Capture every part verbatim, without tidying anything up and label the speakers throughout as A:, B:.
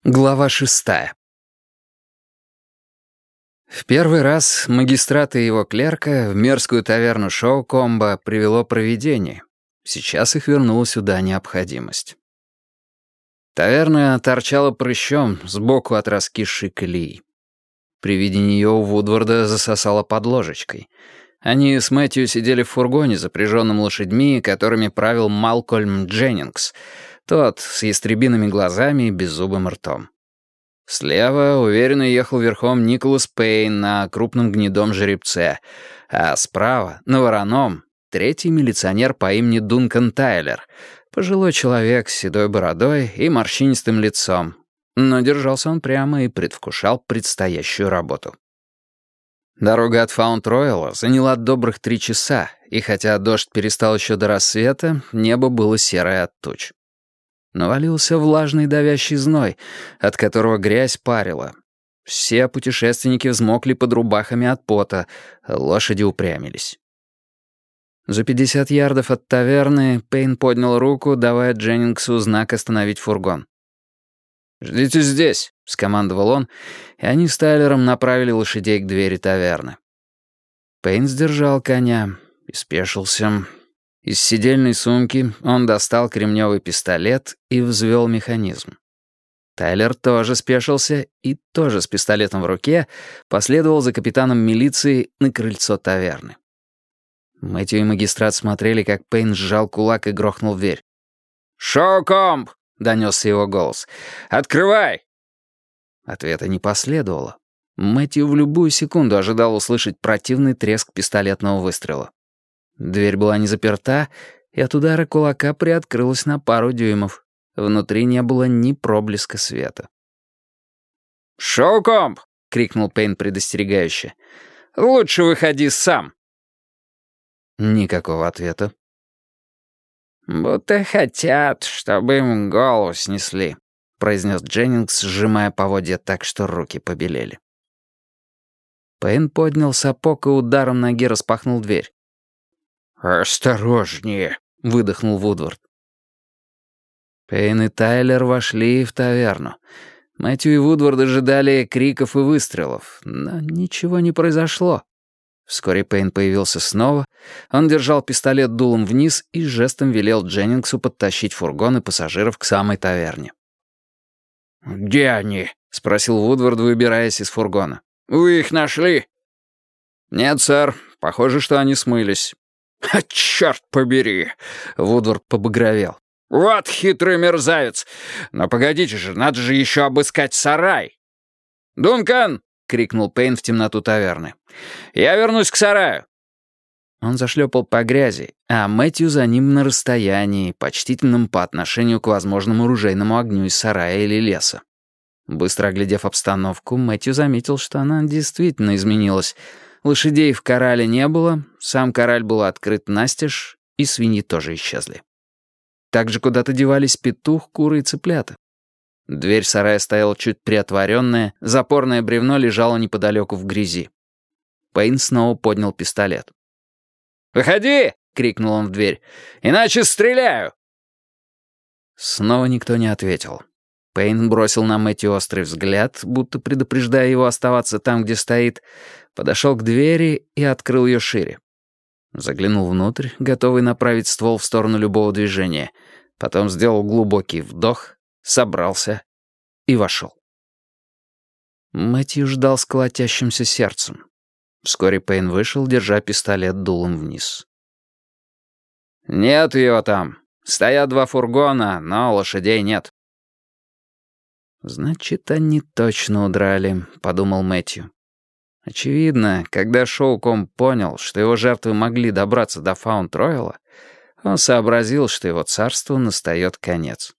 A: Глава шестая. В первый раз магистрата и его клерка в мерзкую таверну Шоу-Комбо привело провидение. Сейчас их вернула сюда необходимость. Таверна торчала прыщом сбоку от раскисшей колеи. При виде нее у Вудварда засосало под ложечкой. Они с Мэтью сидели в фургоне, запряженном лошадьми, которыми правил Малкольм Дженнингс, тот с ястребиными глазами и беззубым ртом. Слева уверенно ехал верхом Николас Пейн на крупном гнедом жеребце, а справа, на вороном, третий милиционер по имени Дункан Тайлер, пожилой человек с седой бородой и морщинистым лицом, но держался он прямо и предвкушал предстоящую работу. Дорога от Фаунд-Ройла заняла добрых три часа, и хотя дождь перестал еще до рассвета, небо было серое от туч. Навалился влажный давящий зной, от которого грязь парила. Все путешественники взмокли под рубахами от пота, лошади упрямились. За пятьдесят ярдов от таверны Пейн поднял руку, давая Дженнингсу знак остановить фургон. «Ждите здесь», — скомандовал он, и они с Тайлером направили лошадей к двери таверны. Пейн сдержал коня и спешился. Из сидельной сумки он достал кремневый пистолет и взвел механизм. Тайлер тоже спешился и тоже с пистолетом в руке последовал за капитаном милиции на крыльцо таверны. Мэтью и магистрат смотрели, как Пейн сжал кулак и грохнул в дверь. «Шоу-Комб!» — донесся его голос. «Открывай!» Ответа не последовало. Мэтью в любую секунду ожидал услышать противный треск пистолетного выстрела. Дверь была не заперта, и от удара кулака приоткрылась на пару дюймов. Внутри не было ни проблеска света. «Шоу-Комб!» — крикнул Пейн предостерегающе. «Лучше выходи сам!» Никакого ответа. «Будто хотят, чтобы им голову снесли», — произнес Дженнингс, сжимая поводья так, что руки побелели. Пейн поднял сапог и ударом ноги распахнул дверь. «Осторожнее», — выдохнул Вудвард. Пейн и Тайлер вошли в таверну. Мэтью и Вудвард ожидали криков и выстрелов, но ничего не произошло. Вскоре Пейн появился снова. Он держал пистолет дулом вниз и жестом велел Дженнингсу подтащить фургон и пассажиров к самой таверне. «Где они?» — спросил Вудвард, выбираясь из фургона. «Вы их нашли?» «Нет, сэр. Похоже, что они смылись». «А черт побери!» — Вудвард побагровел. «Вот хитрый мерзавец! Но погодите же, надо же еще обыскать сарай!» «Дункан!» — крикнул Пейн в темноту таверны. «Я вернусь к сараю!» Он зашлепал по грязи, а Мэтью за ним на расстоянии, почтительном по отношению к возможному оружейному огню из сарая или леса. Быстро оглядев обстановку, Мэтью заметил, что она действительно изменилась. Лошадей в коррале не было, сам корраль был открыт настежь, и свиньи тоже исчезли. Также куда-то девались петух, куры и цыплята. Дверь сарая стояла чуть приотворенная, запорное бревно лежало неподалеку в грязи. Пейн снова поднял пистолет. «Выходи!» — крикнул он в дверь. «Иначе стреляю!» Снова никто не ответил. Пейн бросил на Мэтью острый взгляд, будто предупреждая его оставаться там, где стоит, подошел к двери и открыл ее шире. Заглянул внутрь, готовый направить ствол в сторону любого движения. Потом сделал глубокий вдох, собрался и вошел. Мэтью ждал с колотящимся сердцем. Вскоре Пейн вышел, держа пистолет дулом вниз. «Нет ее там. Стоят два фургона, но лошадей нет». «Значит, они точно удрали», — подумал Мэтью. Очевидно, когда Шоу-Комб понял, что его жертвы могли добраться до Фаунд-Ройла, он сообразил, что его царству настает конец.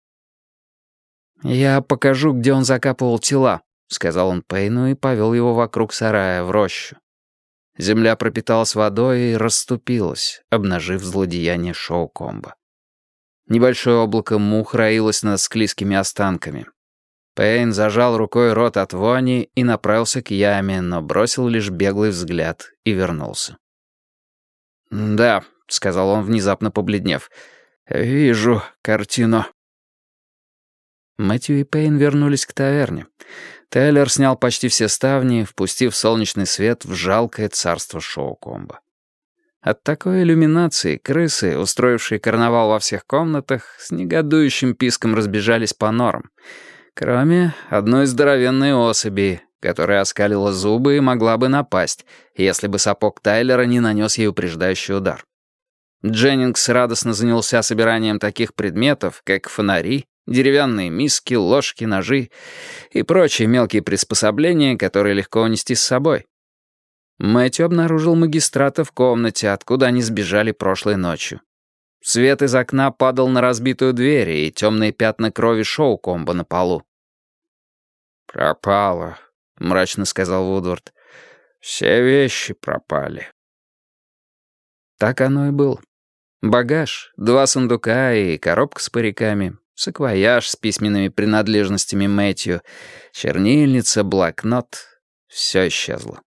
A: «Я покажу, где он закапывал тела», — сказал он Пейну и повел его вокруг сарая в рощу. Земля пропиталась водой и расступилась, обнажив злодеяние Шоу-Комба. Небольшое облако мух роилось над склизкими останками. Пейн зажал рукой рот от вони и направился к яме, но бросил лишь беглый взгляд и вернулся. «Да», — сказал он, внезапно побледнев, — «вижу картину». Мэтью и Пейн вернулись к таверне. Тейлор снял почти все ставни, впустив солнечный свет в жалкое царство шоу-комбо. От такой иллюминации крысы, устроившие карнавал во всех комнатах, с негодующим писком разбежались по норам, кроме одной здоровенной особи, которая оскалила зубы и могла бы напасть, если бы сапог Тайлера не нанес ей упреждающий удар. Дженнингс радостно занялся собиранием таких предметов, как фонари, деревянные миски, ложки, ножи и прочие мелкие приспособления, которые легко унести с собой. Мэтью обнаружил магистрата в комнате, откуда они сбежали прошлой ночью. Свет из окна падал на разбитую дверь и темные пятна крови шоу-комбо на полу.
B: «Пропало», — мрачно сказал Вудвард. «Все вещи пропали».
A: Так оно и было. Багаж, два сундука и коробка с париками, саквояж с письменными принадлежностями Мэтью, чернильница, блокнот — все исчезло.